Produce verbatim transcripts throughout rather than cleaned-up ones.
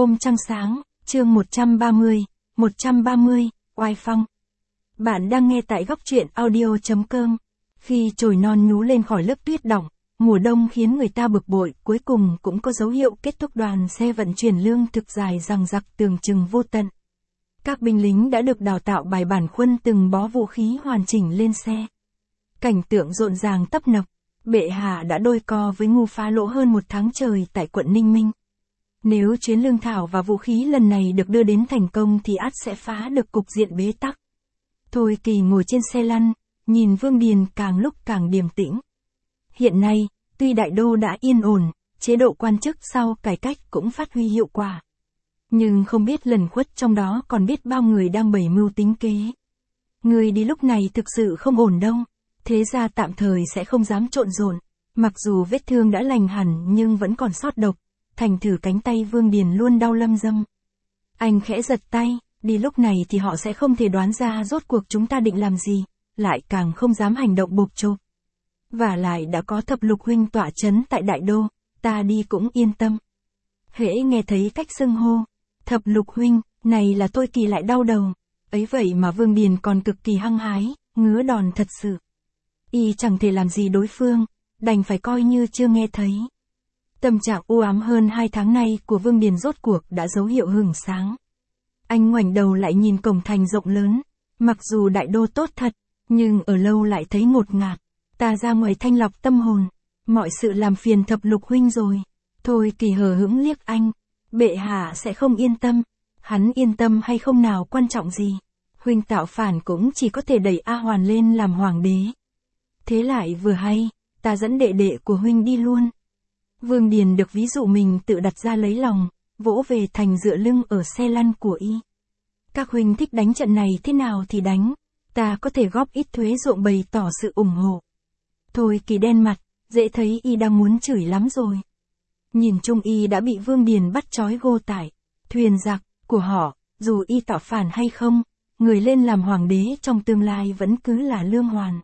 Hôm trăng sáng, chương một trăm ba mươi, một trăm ba mươi, oai phong. Bạn đang nghe tại góc truyện audio.com. Khi chồi non nhú lên khỏi lớp tuyết đọng, mùa đông khiến người ta bực bội, cuối cùng cũng có dấu hiệu kết thúc đoàn xe vận chuyển lương thực dài dằng dặc tưởng chừng vô tận. Các binh lính đã được đào tạo bài bản khuân từng bó vũ khí hoàn chỉnh lên xe. Cảnh tượng rộn ràng tấp nập, bệ hạ đã đôi co với ngu phá lỗ hơn một tháng trời tại quận Ninh Minh. Nếu chuyến lương thảo và vũ khí lần này được đưa đến thành công thì ắt sẽ phá được cục diện bế tắc. Thôi Kỳ ngồi trên xe lăn, nhìn Vương Điền càng lúc càng điềm tĩnh. Hiện nay, tuy đại đô đã yên ổn, chế độ quan chức sau cải cách cũng phát huy hiệu quả. Nhưng không biết lẩn khuất trong đó còn biết bao người đang bày mưu tính kế. Người đi lúc này thực sự không ổn đâu, thế ra tạm thời sẽ không dám trộn rộn, mặc dù vết thương đã lành hẳn nhưng vẫn còn sót độc. Thành thử cánh tay Vương Điền luôn đau lâm dâm. Anh khẽ giật tay, đi lúc này thì họ sẽ không thể đoán ra rốt cuộc chúng ta định làm gì, lại càng không dám hành động bộp chộp. Và lại đã có Thập Lục huynh tọa chấn tại đại đô, ta đi cũng yên tâm. Hễ nghe thấy cách xưng hô, Thập Lục huynh, này là Thôi Kỳ lại đau đầu. Ấy vậy mà Vương Điền còn cực kỳ hăng hái, ngứa đòn thật sự. Y chẳng thể làm gì đối phương, đành phải coi như chưa nghe thấy. Tâm trạng u ám hơn hai tháng nay của Vương Điền rốt cuộc đã dấu hiệu hửng sáng. Anh ngoảnh đầu lại nhìn cổng thành rộng lớn, mặc dù đại đô tốt thật, nhưng ở lâu lại thấy ngột ngạt. Ta ra ngoài thanh lọc tâm hồn, mọi sự làm phiền Thập Lục huynh rồi. Thôi Kỳ hờ hững liếc anh, bệ hạ sẽ không yên tâm, hắn yên tâm hay không nào quan trọng gì. Huynh tạo phản cũng chỉ có thể đẩy A Hoàn lên làm hoàng đế. Thế lại vừa hay, ta dẫn đệ đệ của huynh đi luôn. Vương Điền được ví dụ mình tự đặt ra lấy lòng, vỗ về thành dựa lưng ở xe lăn của y. Các huynh thích đánh trận này thế nào thì đánh, ta có thể góp ít thuế ruộng bày tỏ sự ủng hộ. Thôi Kỳ đen mặt, dễ thấy y đang muốn chửi lắm rồi. Nhìn chung y đã bị Vương Điền bắt trói gô tải, thuyền giặc của họ, dù y tạo phản hay không, người lên làm hoàng đế trong tương lai vẫn cứ là Lương Hoàn.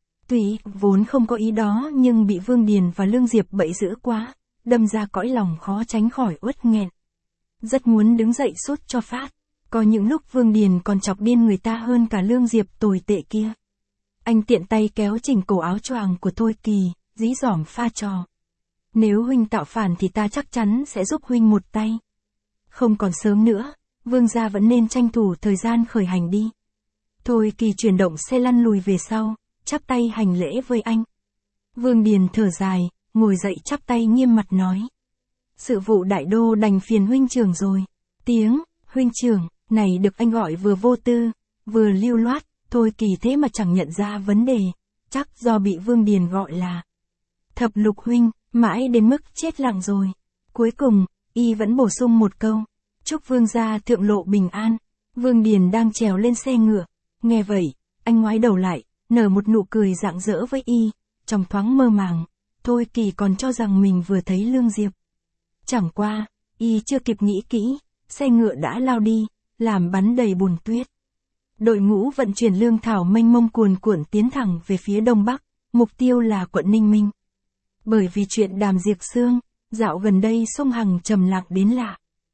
Tuy vốn không có ý đó nhưng bị Vương Điền và Lương Diệp bẫy dữ quá, đâm ra cõi lòng khó tránh khỏi uất nghẹn. Rất muốn đứng dậy sút cho phát, có những lúc Vương Điền còn chọc điên người ta hơn cả Lương Diệp tồi tệ kia. Anh tiện tay kéo chỉnh cổ áo choàng của Thôi Kỳ, dí dỏm pha trò. Nếu huynh tạo phản thì ta chắc chắn sẽ giúp huynh một tay. Không còn sớm nữa, Vương gia vẫn nên tranh thủ thời gian khởi hành đi. Thôi Kỳ chuyển động xe lăn lùi về sau, chắp tay hành lễ với anh. Vương Điền thở dài, ngồi dậy chắp tay nghiêm mặt nói. Sự vụ đại đô đành phiền huynh trưởng rồi. Tiếng, huynh trưởng, này được anh gọi vừa vô tư, vừa lưu loát, Thôi Kỳ thế mà chẳng nhận ra vấn đề, chắc do bị Vương Điền gọi là Thập Lục huynh, mãi đến mức chết lặng rồi. Cuối cùng, y vẫn bổ sung một câu, chúc Vương gia thượng lộ bình an. Vương Điền đang trèo lên xe ngựa, nghe vậy, anh ngoái đầu lại, nở một nụ cười rạng rỡ với y, trong thoáng mơ màng, Thôi Kỳ còn cho rằng mình vừa thấy Lương Diệp. Chẳng qua, y chưa kịp nghĩ kỹ, xe ngựa đã lao đi, làm bắn đầy bùn tuyết. Đội ngũ vận chuyển lương thảo mênh mông cuồn cuộn tiến thẳng về phía đông bắc, mục tiêu là quận Ninh Minh. Bởi vì chuyện Đàm Diệp Sương, dạo gần đây sông Hằng trầm lặng đến lạ.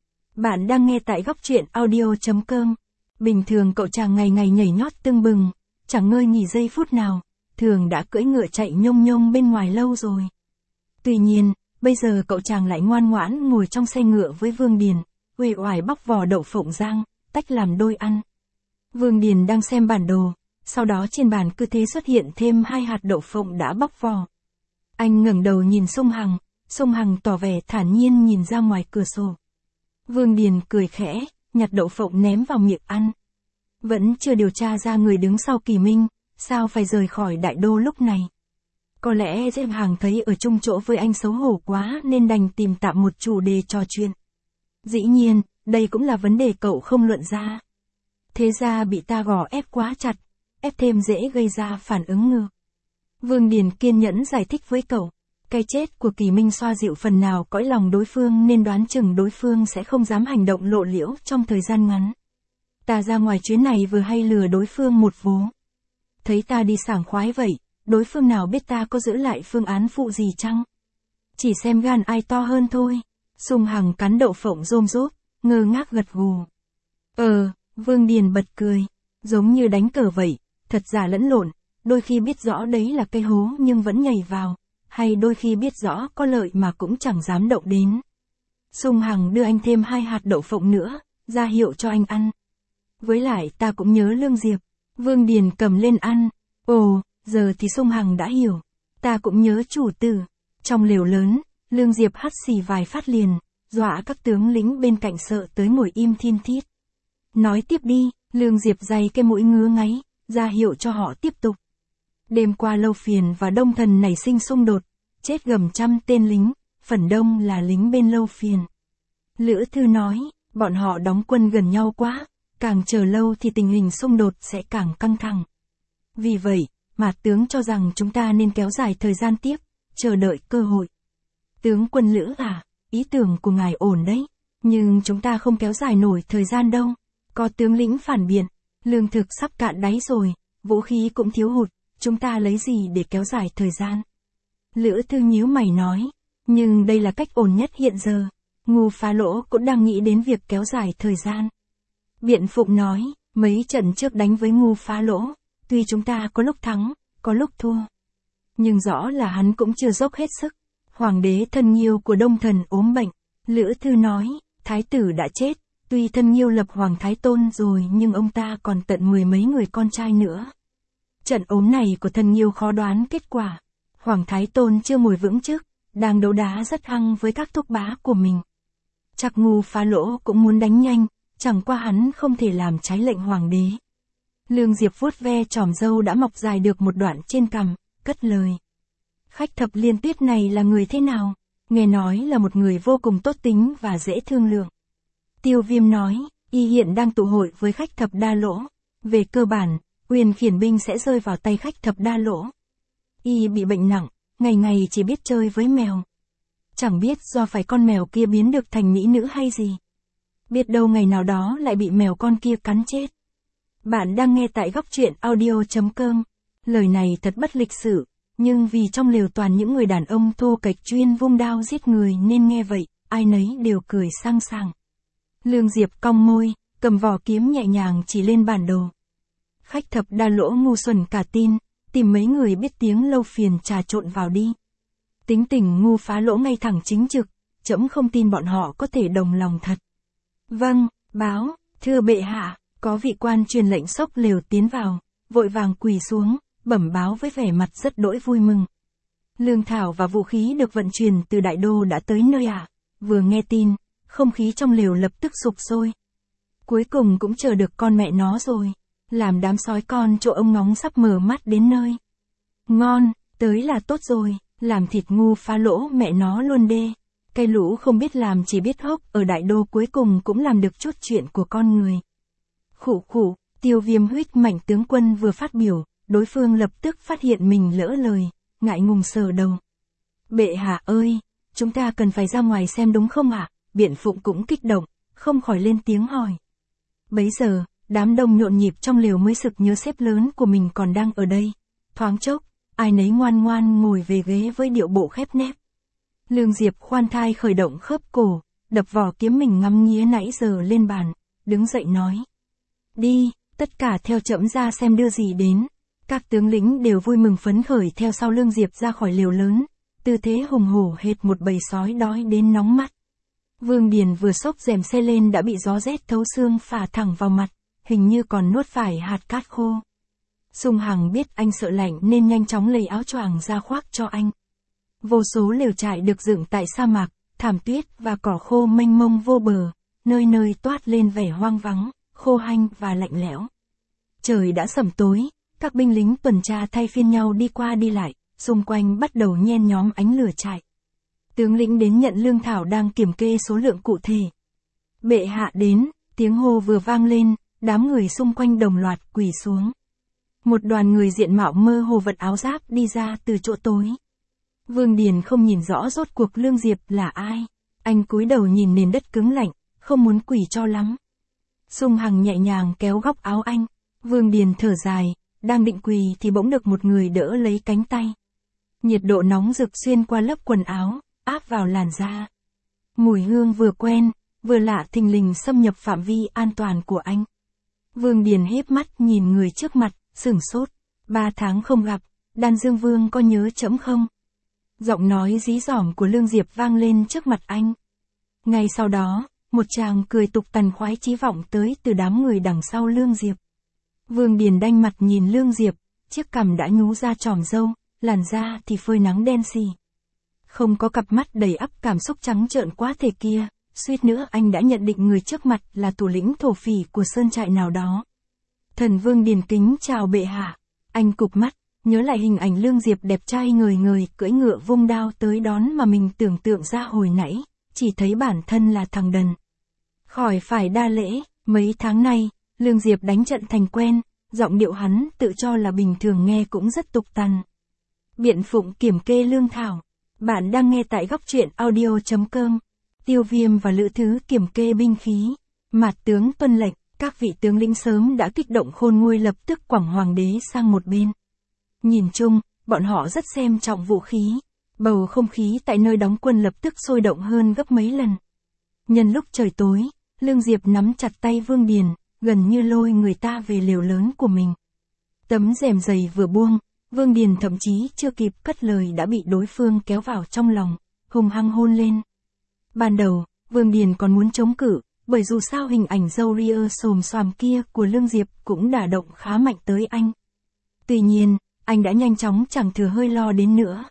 Bạn đang nghe tại góc truyện audio.com. Bình thường cậu chàng ngày ngày nhảy nhót tưng bừng, chẳng ngơi nghỉ giây phút nào, thường đã cưỡi ngựa chạy nhông nhông bên ngoài lâu rồi. Tuy nhiên, bây giờ cậu chàng lại ngoan ngoãn ngồi trong xe ngựa với Vương Điền, uể oải bóc vỏ đậu phộng rang, tách làm đôi ăn. Vương Điền đang xem bản đồ, sau đó trên bàn cứ thế xuất hiện thêm hai hạt đậu phộng đã bóc vỏ. Anh ngẩng đầu nhìn sông Hằng, sông Hằng tỏ vẻ thản nhiên nhìn ra ngoài cửa sổ. Vương Điền cười khẽ, nhặt đậu phộng ném vào miệng ăn. Vẫn chưa điều tra ra người đứng sau Kỳ Minh, sao phải rời khỏi đại đô lúc này. Có lẽ Diệp Hằng thấy ở chung chỗ với anh xấu hổ quá nên đành tìm tạm một chủ đề trò chuyện. Dĩ nhiên, đây cũng là vấn đề cậu không luận ra. Thế ra bị ta gò ép quá chặt, ép thêm dễ gây ra phản ứng ngược. Vương Điền kiên nhẫn giải thích với cậu, cái chết của Kỳ Minh xoa dịu phần nào cõi lòng đối phương nên đoán chừng đối phương sẽ không dám hành động lộ liễu trong thời gian ngắn. Ta ra ngoài chuyến này vừa hay lừa đối phương một vố. Thấy ta đi sảng khoái vậy, đối phương nào biết ta có giữ lại phương án phụ gì chăng? Chỉ xem gan ai to hơn thôi. Sung Hằng cắn đậu phộng rôm rốp, ngơ ngác gật gù. Ờ, Vương Điền bật cười, giống như đánh cờ vậy, thật giả lẫn lộn, đôi khi biết rõ đấy là cây hố nhưng vẫn nhảy vào, hay đôi khi biết rõ có lợi mà cũng chẳng dám động đến. Sung Hằng đưa anh thêm hai hạt đậu phộng nữa, ra hiệu cho anh ăn. Với lại ta cũng nhớ Lương Diệp. Vương Điền cầm lên ăn. Ồ, giờ thì Sung Hằng đã hiểu. Ta cũng nhớ chủ tử. Trong lều lớn, Lương Diệp hắt xì vài phát liền, dọa các tướng lính bên cạnh sợ tới ngồi im thin thít. Nói tiếp đi, Lương Diệp day cái mũi ngứa ngáy, ra hiệu cho họ tiếp tục. Đêm qua Lâu Phiền và Đông Thần nảy sinh xung đột, chết gần trăm tên lính, phần đông là lính bên Lâu Phiền. Lữ Thư nói, bọn họ đóng quân gần nhau quá, càng chờ lâu thì tình hình xung đột sẽ càng căng thẳng. Vì vậy, mà tướng cho rằng chúng ta nên kéo dài thời gian tiếp, chờ đợi cơ hội. Tướng quân Lữ à, ý tưởng của ngài ổn đấy, nhưng chúng ta không kéo dài nổi thời gian đâu. Có tướng lĩnh phản biện, lương thực sắp cạn đáy rồi, vũ khí cũng thiếu hụt, chúng ta lấy gì để kéo dài thời gian? Lữ Thư nhíu mày nói, nhưng đây là cách ổn nhất hiện giờ. Ngu Phá Lỗ cũng đang nghĩ đến việc kéo dài thời gian. Biện Phụng nói, mấy trận trước đánh với Ngu Phá Lỗ, tuy chúng ta có lúc thắng, có lúc thua. Nhưng rõ là hắn cũng chưa dốc hết sức. Hoàng đế Thân Nhiêu của Đông Thần ốm bệnh. Lữ Thư nói, thái tử đã chết, tuy Thân Nhiêu lập Hoàng Thái Tôn rồi nhưng ông ta còn tận mười mấy người con trai nữa. Trận ốm này của Thân Nhiêu khó đoán kết quả. Hoàng Thái Tôn chưa ngồi vững chức, đang đấu đá rất hăng với các thúc bá của mình. Chắc Ngu Phá Lỗ cũng muốn đánh nhanh, chẳng qua hắn không thể làm trái lệnh hoàng đế. Lương Diệp vuốt ve chòm râu đã mọc dài được một đoạn trên cằm, cất lời. Khách Thập Liên Tuyết này là người thế nào? Nghe nói là một người vô cùng tốt tính và dễ thương lượng. Tiêu Viêm nói, y hiện đang tụ hội với khách Thập Đa Lỗ. Về cơ bản, Uyên Khiển binh sẽ rơi vào tay khách Thập Đa Lỗ. Y bị bệnh nặng, ngày ngày chỉ biết chơi với mèo. Chẳng biết do phải con mèo kia biến được thành mỹ nữ hay gì. Biết đâu ngày nào đó lại bị mèo con kia cắn chết. Bạn đang nghe tại góc truyện audio chấm com. Lời này thật bất lịch sự, nhưng vì trong lều toàn những người đàn ông thô kệch chuyên vung đao giết người nên nghe vậy, ai nấy đều cười sang sảng. Lương Diệp cong môi, cầm vỏ kiếm nhẹ nhàng chỉ lên bản đồ. Khách Thập Đa Lỗ ngu xuẩn cả tin, tìm mấy người biết tiếng Lâu Phiền trà trộn vào đi. Tính tình Ngu Phá Lỗ ngay thẳng chính trực, trẫm không tin bọn họ có thể đồng lòng thật. Vâng, báo, thưa bệ hạ, có vị quan truyền lệnh xốc lều tiến vào, vội vàng quỳ xuống, bẩm báo với vẻ mặt rất đỗi vui mừng. Lương thảo và vũ khí được vận chuyển từ đại đô đã tới nơi ạ. À. Vừa nghe tin, không khí trong lều lập tức sục sôi. Cuối cùng cũng chờ được con mẹ nó rồi, làm đám sói con chỗ ông ngóng sắp mở mắt đến nơi. Ngon, tới là tốt rồi, làm thịt Ngu Phá Lỗ mẹ nó luôn đê. Cái lũ không biết làm chỉ biết hốc ở đại đô cuối cùng cũng làm được chút chuyện của con người. Khụ khụ, Tiêu Viêm huýt mạnh tướng quân vừa phát biểu, đối phương lập tức phát hiện mình lỡ lời, ngại ngùng sờ đầu. Bệ hạ ơi, chúng ta cần phải ra ngoài xem đúng không ạ? À? Biện Phụng cũng kích động, không khỏi lên tiếng hỏi. Bấy giờ, đám đông nhộn nhịp trong lều mới sực nhớ sếp lớn của mình còn đang ở đây. Thoáng chốc, ai nấy ngoan ngoan ngồi về ghế với điệu bộ khép nép. Lương Diệp khoan thai khởi động khớp cổ, đập vỏ kiếm mình ngắm nghía nãy giờ lên bàn, đứng dậy nói. Đi, tất cả theo trẫm ra xem đưa gì đến. Các tướng lĩnh đều vui mừng phấn khởi theo sau Lương Diệp ra khỏi lều lớn, tư thế hùng hổ hệt một bầy sói đói đến nóng mắt. Vương Điền vừa xốc rèm xe lên đã bị gió rét thấu xương phả thẳng vào mặt, hình như còn nuốt phải hạt cát khô. Sung Hằng biết anh sợ lạnh nên nhanh chóng lấy áo choàng ra khoác cho anh. Vô số lều trại được dựng tại sa mạc, thảm tuyết và cỏ khô mênh mông vô bờ, nơi nơi toát lên vẻ hoang vắng, khô hanh và lạnh lẽo. Trời đã sẩm tối, các binh lính tuần tra thay phiên nhau đi qua đi lại, xung quanh bắt đầu nhen nhóm ánh lửa trại. Tướng lĩnh đến nhận lương thảo đang kiểm kê số lượng cụ thể. Bệ hạ đến, tiếng hô vừa vang lên, đám người xung quanh đồng loạt quỳ xuống. Một đoàn người diện mạo mơ hồ vật áo giáp đi ra từ chỗ tối. Vương Điền không nhìn rõ rốt cuộc Lương Diệp là ai. Anh cúi đầu nhìn nền đất cứng lạnh, không muốn quỳ cho lắm. Sung Hằng nhẹ nhàng kéo góc áo anh. Vương Điền thở dài, đang định quỳ thì bỗng được một người đỡ lấy cánh tay. Nhiệt độ nóng rực xuyên qua lớp quần áo, áp vào làn da. Mùi hương vừa quen, vừa lạ thình lình xâm nhập phạm vi an toàn của anh. Vương Điền híp mắt nhìn người trước mặt, sửng sốt. Ba tháng không gặp, Đan Dương Vương có nhớ trẫm không? Giọng nói dí dỏm của Lương Diệp vang lên trước mặt anh. Ngay sau đó, một chàng cười tục tằn khoái chí vọng tới từ đám người đằng sau Lương Diệp. Vương Điền đanh mặt nhìn Lương Diệp, chiếc cằm đã nhú ra tròm râu, làn da thì phơi nắng đen xì. Không có cặp mắt đầy ắp cảm xúc trắng trợn quá thể kia, suýt nữa anh đã nhận định người trước mặt là thủ lĩnh thổ phỉ của sơn trại nào đó. Thần Vương Điền kính chào bệ hạ. Anh cụp mắt, nhớ lại hình ảnh Lương Diệp đẹp trai ngời ngời cưỡi ngựa vung đao tới đón mà mình tưởng tượng ra hồi nãy, chỉ thấy bản thân là thằng đần. Khỏi phải đa lễ, mấy tháng nay, Lương Diệp đánh trận thành quen, giọng điệu hắn tự cho là bình thường nghe cũng rất tục tằn. Biện Phụng kiểm kê lương thảo. Bạn đang nghe tại góc truyện audio chấm com. Tiêu Viêm và Lữ Thứ kiểm kê binh khí. Mạt tướng tuân lệnh, các vị tướng lĩnh sớm đã kích động khôn nguôi lập tức quẳng hoàng đế sang một bên. Nhìn chung, bọn họ rất xem trọng vũ khí. Bầu không khí tại nơi đóng quân lập tức sôi động hơn gấp mấy lần. Nhân lúc trời tối, Lương Diệp nắm chặt tay Vương Điền, gần như lôi người ta về lều lớn của mình. Tấm rèm dày vừa buông, Vương Điền thậm chí chưa kịp cất lời đã bị đối phương kéo vào trong lòng, hung hăng hôn lên. Ban đầu, Vương Điền còn muốn chống cự, bởi dù sao hình ảnh râu ria xồm xoàm kia của Lương Diệp cũng đả động khá mạnh tới anh. Tuy nhiên, anh đã nhanh chóng chẳng thừa hơi lo đến nữa.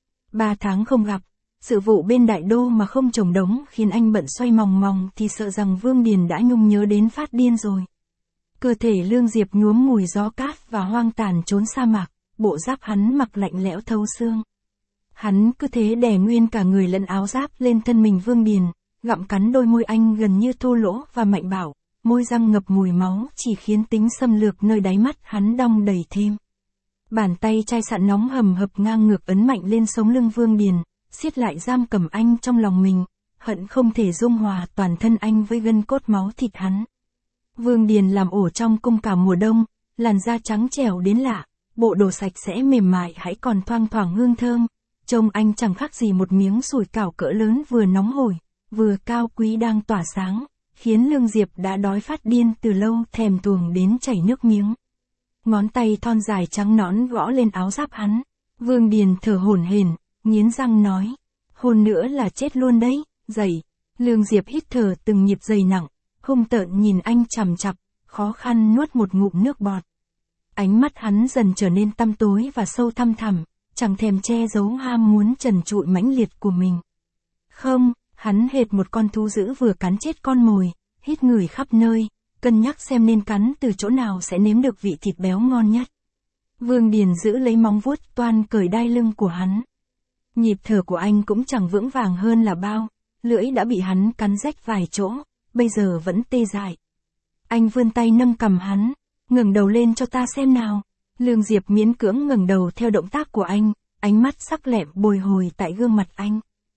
Ba tháng không gặp, sự vụ bên đại đô mà không chồng đống khiến anh bận xoay mòng mòng thì sợ rằng Vương Điền đã nhung nhớ đến phát điên rồi. Cơ thể Lương Diệp nhuốm mùi gió cát và hoang tàn trốn sa mạc, bộ giáp hắn mặc lạnh lẽo thấu xương. Hắn cứ thế đè nguyên cả người lẫn áo giáp lên thân mình Vương Điền, gặm cắn đôi môi anh gần như thô lỗ và mạnh bạo, môi răng ngập mùi máu chỉ khiến tính xâm lược nơi đáy mắt hắn đong đầy thêm. Bàn tay chai sạn nóng hầm hập ngang ngược ấn mạnh lên sống lưng Vương Điền, siết lại giam cầm anh trong lòng mình, hận không thể dung hòa toàn thân anh với gân cốt máu thịt hắn. Vương Điền làm ổ trong cung cả mùa đông, làn da trắng trẻo đến lạ, bộ đồ sạch sẽ mềm mại hãy còn thoang thoảng hương thơm, trông anh chẳng khác gì một miếng sủi cảo cỡ lớn vừa nóng hổi, vừa cao quý đang tỏa sáng, khiến Lương Diệp đã đói phát điên từ lâu thèm thuồng đến chảy nước miếng. Ngón tay thon dài trắng nõn gõ lên áo giáp hắn, Vương Điền thở hổn hển, nghiến răng nói, hôn nữa là chết luôn đấy, dậy. Lương Diệp hít thở từng nhịp dày nặng, hung tợn nhìn anh chằm chặp, khó khăn nuốt một ngụm nước bọt. Ánh mắt hắn dần trở nên tăm tối và sâu thăm thẳm, chẳng thèm che giấu ham muốn trần trụi mãnh liệt của mình. Không, hắn hệt một con thú dữ vừa cắn chết con mồi, hít ngửi khắp nơi, cân nhắc xem nên cắn từ chỗ nào sẽ nếm được vị thịt béo ngon nhất. Vương Điền giữ lấy móng vuốt toan cởi đai lưng của hắn. Nhịp thở của anh cũng chẳng vững vàng hơn là bao, lưỡi đã bị hắn cắn rách vài chỗ, bây giờ vẫn tê dại. Anh vươn tay nâng cằm hắn, ngẩng đầu lên cho ta xem nào. Lương Diệp miễn cưỡng ngẩng đầu theo động tác của anh, ánh mắt sắc lẹm bồi hồi tại gương mặt anh.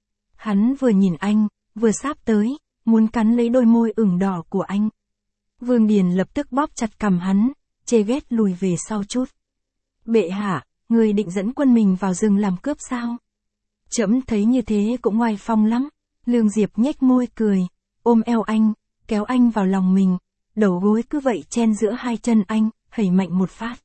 Hắn vừa nhìn anh, vừa sáp tới, muốn cắn lấy đôi môi ửng đỏ của anh. Vương Điền lập tức bóp chặt cằm hắn, chê ghét lùi về sau chút. Bệ hạ, người định dẫn quân mình vào rừng làm cướp sao? Trẫm thấy như thế cũng oai phong lắm. Lương Diệp nhếch môi cười, ôm eo anh, kéo anh vào lòng mình, đầu gối cứ vậy chen giữa hai chân anh, hẩy mạnh một phát.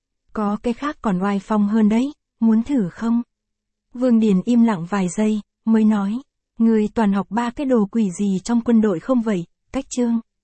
Có cái khác còn oai phong hơn đấy, muốn thử không? Vương Điền im lặng vài giây, mới nói, người toàn học ba cái đồ quỷ gì trong quân đội không vậy, cách chương.